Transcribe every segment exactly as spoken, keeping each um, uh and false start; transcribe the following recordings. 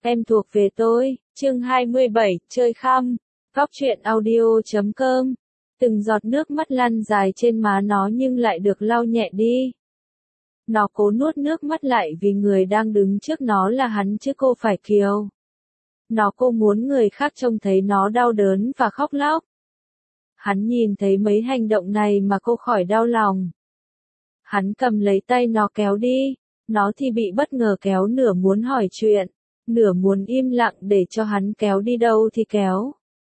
Em thuộc về tôi, chương hai mươi bảy, chơi khăm, góc truyện audio chấm com. Từng giọt nước mắt lăn dài trên má nó nhưng lại được lau nhẹ đi. Nó cố nuốt nước mắt lại vì người đang đứng trước nó là hắn chứ cô phải Kiều. Nó cô muốn người khác trông thấy nó đau đớn và khóc lóc. Hắn nhìn thấy mấy hành động này mà cô khỏi đau lòng. Hắn cầm lấy tay nó kéo đi, nó thì bị bất ngờ kéo, nửa muốn hỏi chuyện, nửa muốn im lặng để cho hắn kéo đi đâu thì kéo.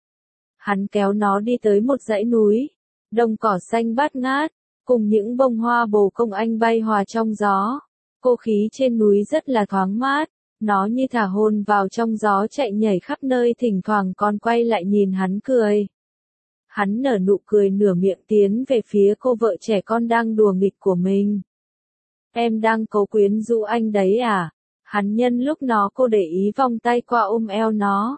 Hắn kéo nó đi tới một dãy núi, đồng cỏ xanh bát ngát, cùng những bông hoa bồ công anh bay hòa trong gió. Cô khí trên núi rất là thoáng mát, nó như thả hồn vào trong gió chạy nhảy khắp nơi, thỉnh thoảng còn quay lại nhìn hắn cười. Hắn nở nụ cười nửa miệng tiến về phía cô vợ trẻ con đang đùa nghịch của mình. Em đang cố quyến rũ anh đấy à? Hắn nhân lúc nó cô để ý vòng tay qua ôm eo nó.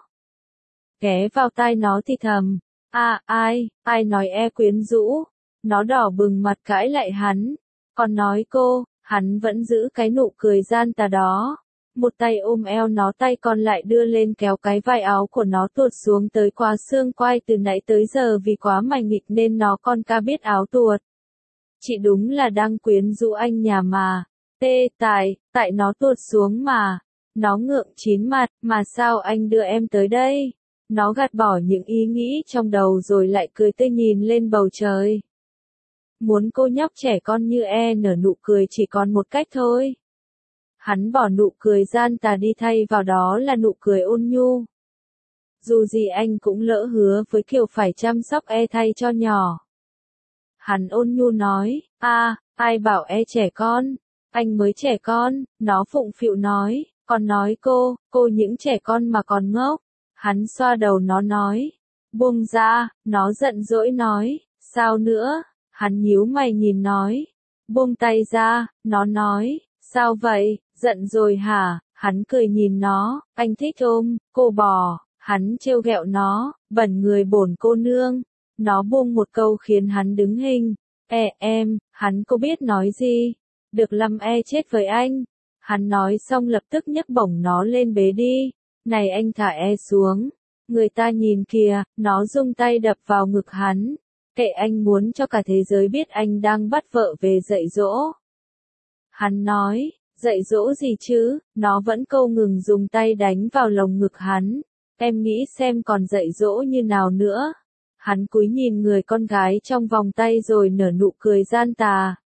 Ghé vào tai nó thì thầm. À, ai, ai nói e quyến rũ? Nó đỏ bừng mặt cãi lại hắn. Còn nói cô, hắn vẫn giữ cái nụ cười gian tà đó. Một tay ôm eo nó, tay còn lại đưa lên kéo cái vai áo của nó tuột xuống tới quá xương quai, từ nãy tới giờ vì quá mảnh nghịch nên nó con ca biết áo tuột. Chị đúng là đang quyến rũ anh nhà mà. Tê, tại, tại nó tuột xuống mà. Nó ngượng chín mặt, mà sao anh đưa em tới đây? Nó gạt bỏ những ý nghĩ trong đầu rồi lại cười tươi nhìn lên bầu trời. Muốn cô nhóc trẻ con như e nở nụ cười chỉ còn một cách thôi. Hắn bỏ nụ cười gian tà đi, thay vào đó là nụ cười ôn nhu. Dù gì anh cũng lỡ hứa với Kiều phải chăm sóc e thay cho nhỏ. Hắn ôn nhu nói, a, ai bảo e trẻ con, anh mới trẻ con. Nó phụng phịu nói, còn nói cô, cô những trẻ con mà còn ngốc. Hắn xoa đầu nó nói, buông ra. Nó giận dỗi nói, sao nữa? Hắn nhíu mày nhìn nói, buông tay ra. Nó nói, sao vậy, giận rồi hả? Hắn cười nhìn nó, anh thích ôm cô bò. Hắn trêu ghẹo nó, bẩn người bổn cô nương. Nó buông một câu khiến hắn đứng hình. E em, hắn cô biết nói gì? Được lắm, e chết với anh. Hắn nói xong lập tức nhấc bổng nó lên bế đi. Này anh thả e xuống. Người ta nhìn kìa. Nó rung tay đập vào ngực hắn. Kệ anh, muốn cho cả thế giới biết anh đang bắt vợ về dạy dỗ. Hắn nói, dạy dỗ gì chứ? Nó vẫn câu ngừng dùng tay đánh vào lồng ngực hắn. Em nghĩ xem còn dạy dỗ như nào nữa. Hắn cúi nhìn người con gái trong vòng tay rồi nở nụ cười gian tà.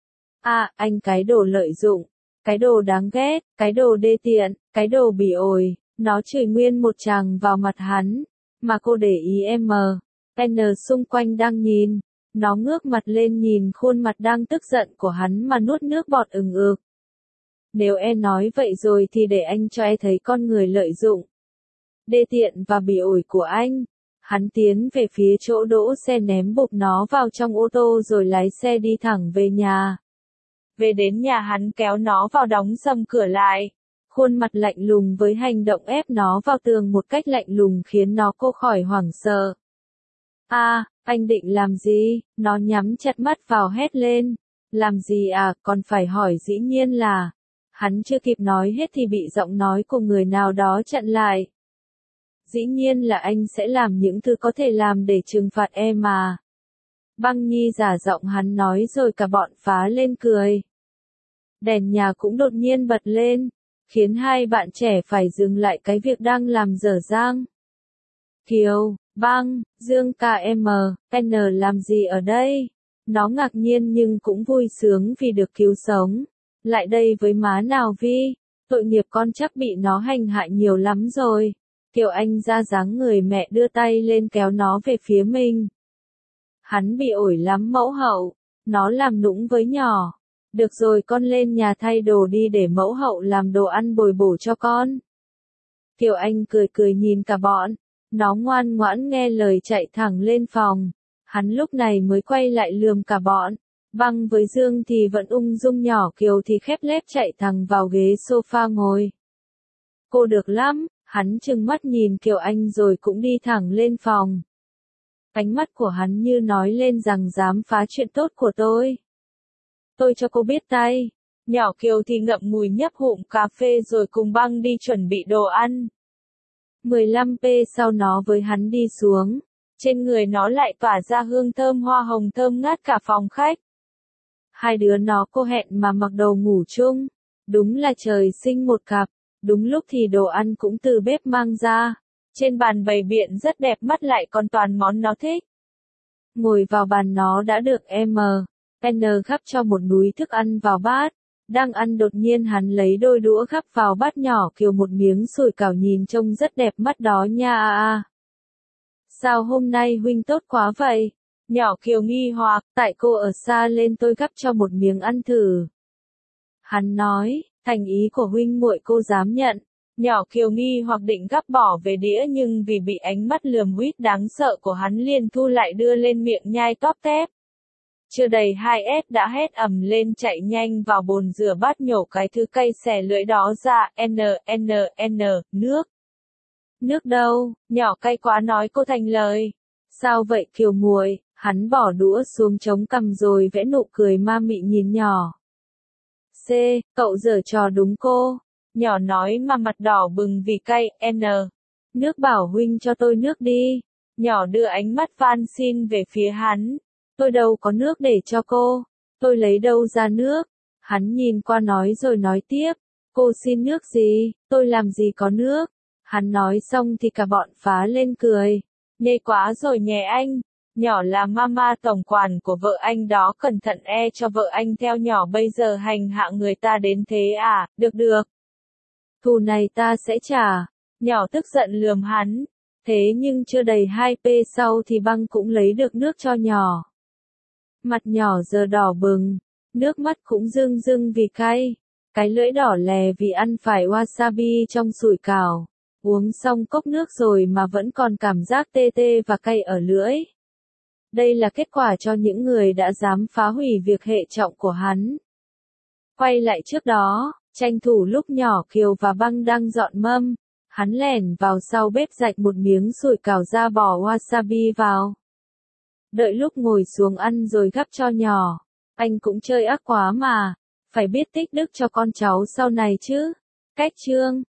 À, anh cái đồ lợi dụng, cái đồ đáng ghét, cái đồ đê tiện, cái đồ bỉ ổi. Nó chửi nguyên một tràng vào mặt hắn. Mà cô để ý em N xung quanh đang nhìn. Nó ngước mặt lên nhìn khuôn mặt đang tức giận của hắn mà nuốt nước bọt ừng ực. Nếu e nói vậy rồi thì để anh cho e thấy con người lợi dụng, đê tiện và bỉ ổi của anh. Hắn tiến về phía chỗ đỗ xe, ném bục nó vào trong ô tô rồi lái xe đi thẳng về nhà. Về đến nhà hắn kéo nó vào đóng sầm cửa lại. Khuôn mặt lạnh lùng với hành động ép nó vào tường một cách lạnh lùng khiến nó cô khỏi hoảng sợ. À, anh định làm gì? Nó nhắm chặt mắt vào hét lên. Làm gì à, còn phải hỏi, dĩ nhiên là. Hắn chưa kịp nói hết thì bị giọng nói của người nào đó chặn lại. Dĩ nhiên là anh sẽ làm những thứ có thể làm để trừng phạt em mà. Băng Nhi giả giọng hắn nói rồi cả bọn phá lên cười. Đèn nhà cũng đột nhiên bật lên, khiến hai bạn trẻ phải dừng lại cái việc đang làm dở dang. Kiều, Băng, Dương ca em N làm gì ở đây? Nó ngạc nhiên nhưng cũng vui sướng vì được cứu sống. Lại đây với má nào Vi, tội nghiệp con chắc bị nó hành hạ nhiều lắm rồi. Kiều Anh ra dáng người mẹ đưa tay lên kéo nó về phía mình. Hắn bị ổi lắm mẫu hậu, nó làm nũng với nhỏ. Được rồi, con lên nhà thay đồ đi để mẫu hậu làm đồ ăn bồi bổ cho con. Kiều Anh cười cười nhìn cả bọn. Nó ngoan ngoãn nghe lời chạy thẳng lên phòng. Hắn lúc này mới quay lại lườm cả bọn. Băng với Dương thì vẫn ung dung, nhỏ Kiều thì khép nép chạy thẳng vào ghế sofa ngồi. Cô được lắm. Hắn trừng mắt nhìn Kiều Anh rồi cũng đi thẳng lên phòng. Ánh mắt của hắn như nói lên rằng dám phá chuyện tốt của tôi. Tôi cho cô biết tay. nhỏ Kiều thì ngậm ngùi nhấp ngụm cà phê rồi cùng băng đi chuẩn bị đồ ăn. mười lăm phút sau nó với hắn đi xuống, trên người nó lại tỏa ra hương thơm hoa hồng thơm ngát cả phòng khách. Hai đứa nó cô hẹn mà mặc đồ ngủ chung, đúng là trời sinh một cặp, đúng lúc thì đồ ăn cũng từ bếp mang ra, trên bàn bày biện rất đẹp mắt lại còn toàn món nó thích. Ngồi vào bàn nó đã được em N gắp cho một núi thức ăn vào bát. Đang ăn đột nhiên hắn lấy đôi đũa gắp vào bát nhỏ Kiều một miếng sủi cảo nhìn trông rất đẹp mắt đó nha a a. Sao hôm nay huynh tốt quá vậy? Nhỏ Kiều nghi hoặc, tại cô ở xa lên tôi gắp cho một miếng ăn thử. Hắn nói, thành ý của huynh muội cô dám nhận. Nhỏ Kiều nghi hoặc định gắp bỏ về đĩa nhưng vì bị ánh mắt lườm huýt đáng sợ của hắn liền thu lại đưa lên miệng nhai tóp tép. Chưa đầy hai S đã hét ầm lên chạy nhanh vào bồn rửa bát nhổ cái thứ cây xẻ lưỡi đó ra, n, n, n, nước. Nước đâu, nhỏ cay quá nói cô thành lời. Sao vậy Kiều muội? Hắn bỏ đũa xuống chống cằm rồi vẽ nụ cười ma mị nhìn nhỏ. C, cậu giở trò đúng cô. Nhỏ nói mà mặt đỏ bừng vì cay, n. Nước bảo huynh cho tôi nước đi. Nhỏ đưa ánh mắt van xin về phía hắn. Tôi đâu có nước để cho cô. Tôi lấy đâu ra nước. Hắn nhìn qua nói rồi nói tiếp. Cô xin nước gì, tôi làm gì có nước. Hắn nói xong thì cả bọn phá lên cười. Nhê quá rồi nhé anh. Nhỏ là mama tổng quản của vợ anh đó, cẩn thận e cho vợ anh theo nhỏ bây giờ hành hạ người ta đến thế à, được được. Thù này ta sẽ trả. Nhỏ tức giận lườm hắn. Thế nhưng chưa đầy hai phút sau thì băng cũng lấy được nước cho nhỏ. Mặt nhỏ giờ đỏ bừng, nước mắt cũng rưng rưng vì cay. Cái lưỡi đỏ lè vì ăn phải wasabi trong sủi cảo. Uống xong cốc nước rồi mà vẫn còn cảm giác tê tê và cay ở lưỡi. Đây là kết quả cho những người đã dám phá hủy việc hệ trọng của hắn. Quay lại trước đó, tranh thủ lúc nhỏ Kiều và băng đang dọn mâm, hắn lẻn vào sau bếp rạch một miếng sủi cảo ra bỏ wasabi vào. Đợi lúc ngồi xuống ăn rồi gắp cho nhỏ. Anh cũng chơi ác quá mà, phải biết tích đức cho con cháu sau này chứ. Cách chương